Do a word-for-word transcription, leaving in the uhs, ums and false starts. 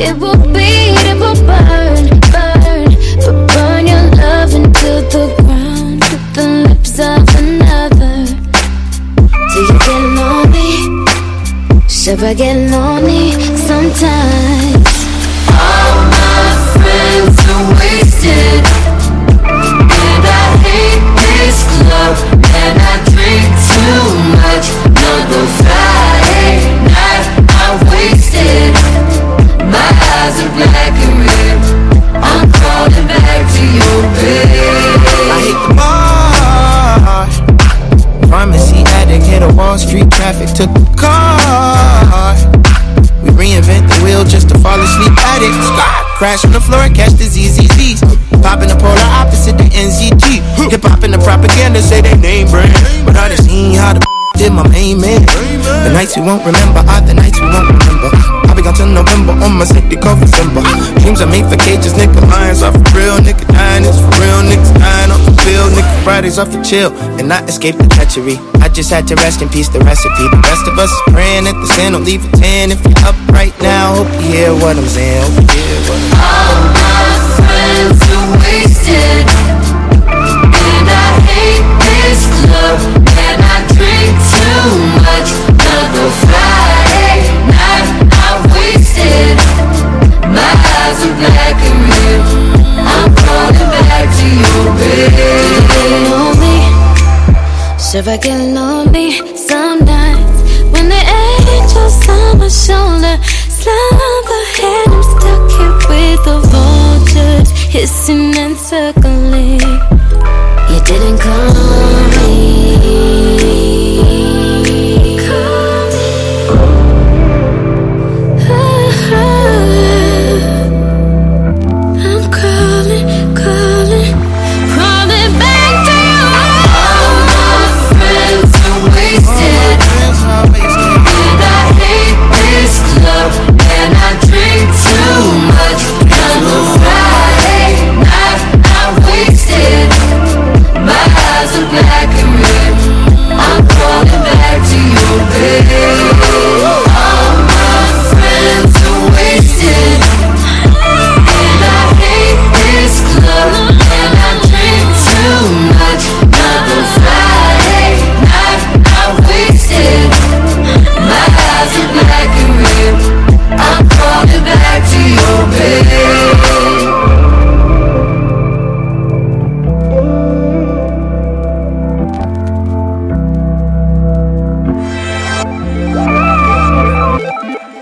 It will bleed, it will burn, burn, but burn your love into the ground with the lips of another. Do you get lonely? Should I get lonely sometimes? All my friends are wasted, and I hate this club, and I drink too much. Another Friday night, I'm wasted. My eyes are black and red. I'm crawling back to your bed. I hate the bar. Pharmacy addict, hit a Wall Street traffic, took the car. We reinvent the wheel just to fall asleep at it. Crash on the floor, catch the Z Z Zs. Pop in the polar opposite, the N Z T. Hip hop in the propaganda, say they name brand. But I done seen how the did my main man. The nights we won't remember are the nights we won't remember. I'll be gone till November on my city called December. Dreams are made for cages, nigga. Lions are for real, nigga. Dying is for real, niggas dying off the pill, nigga. Fridays off the chill and not escape the treachery. I just had to rest in peace, the recipe. The rest of us is praying at the sin, don't leave a ten. If you're up right now, hope you hear what I'm saying. Hope you hear what I'm saying. All my friends are wasted, and I hate this club, and I drink too much. Another Friday night, I'm wasted. My eyes are black and red. I'm crawling back to your bed. Lonely, should I get lonely some nights when the angels on my shoulder slumber, and I'm stuck here with the vultures hissing and circling.